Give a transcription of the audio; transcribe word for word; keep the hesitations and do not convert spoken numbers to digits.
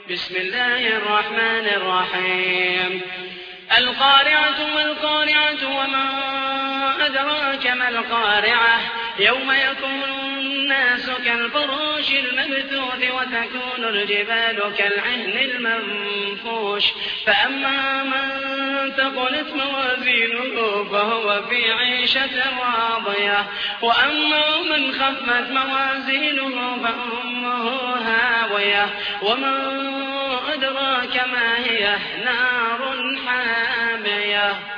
بسم الله الرحمن الرحيم القارعة ما القارعة وما أدراك ما القارعة يوم يكون الناس كالفراش المبثوث وتكون الجبال كالعهن المنفوش فأما من ثقلت موازينه فهو في عيشة راضية وأما من خفت موازينه فأمه هاوية وما أدراك ما هي نار حامية